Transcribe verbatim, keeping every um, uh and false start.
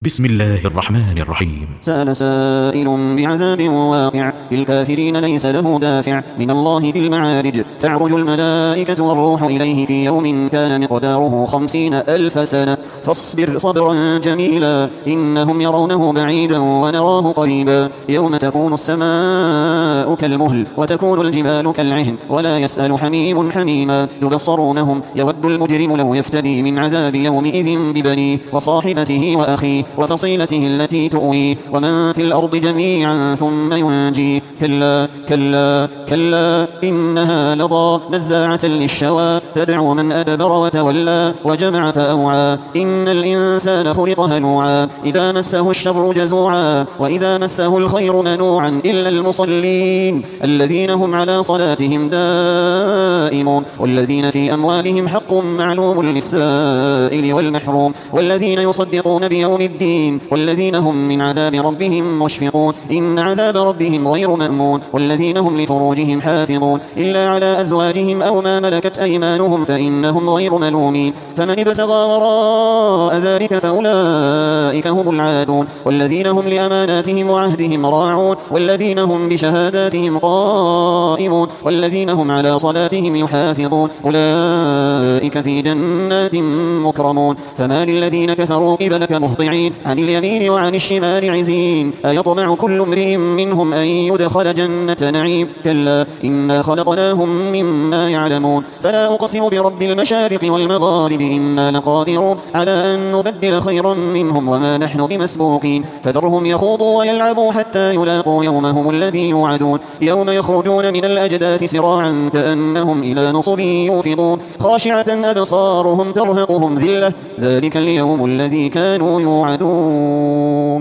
بسم الله الرحمن الرحيم. سأل سائل بعذاب واقع للكافرين ليس له دافع من الله ذي المعارج. تعرج الملائكة والروح إليه في يوم كان مقداره خمسين ألف سنة فاصبر صبرا جميلا إنهم يرونه بعيدا ونراه قريبا. يوم تكون السماء كالمهل وتكون الجبال كالعهن ولا يسأل حميم حميما يبصرونهم يود المجرم لو يفتدي من عذاب يومئذ ببنيه وصاحبته وأخيه وفصيلته التي تؤويه ومن في الأرض جميعا ثم ينجيه. كلا كلا كلا إنها لظى نزاعة للشوى تدعو من أدبر وتولى وجمع فأوعى. إن الإنسان خلق هلوعا إذا مسه الشر جزوعا وإذا مسه الخير منوعا إلا المصلين الذين هم على صلاتهم دائمون والذين في أموالهم حق معلوم للسائل والمحروم والذين يصدقون بيوم الدين والذين هم من عذاب ربهم مشفقون. إن عذاب ربهم غير مأمون والذين هم لفروجهم حافظون إلا على أزواجهم أو ما ملكت أيمانهم فإنهم غير ملومين. فمن ابتغى وراء ذلك فأولئك هم العادون والذين هم لأماناتهم وعهدهم راعون والذين هم بشهاداتهم قائمون والذين هم على صلاتهم يحافظون أولئك في جنات مكرمون. فما للذين كفروا قبلك مهطعين عن اليمين وعن الشمال عزين أيطمع كل امرئ منهم أن يدخل جنة نعيم كلا إنا خلقناهم مما يعلمون. فلا أقسم برب المشارق والمغارب إنا لقادرون على أن نبدل خيرا منهم وما نحن بمسبوقين. فذرهم يخوضوا ويلعبوا حتى يلاقوا يومهم الذي يوعدون يوم يخرجون من الأجداث سراعا كأنهم إلى نصب يوفضون خاشعة أبصارهم ترهقهم ذلة ذلك اليوم الذي كانوا يوعدون.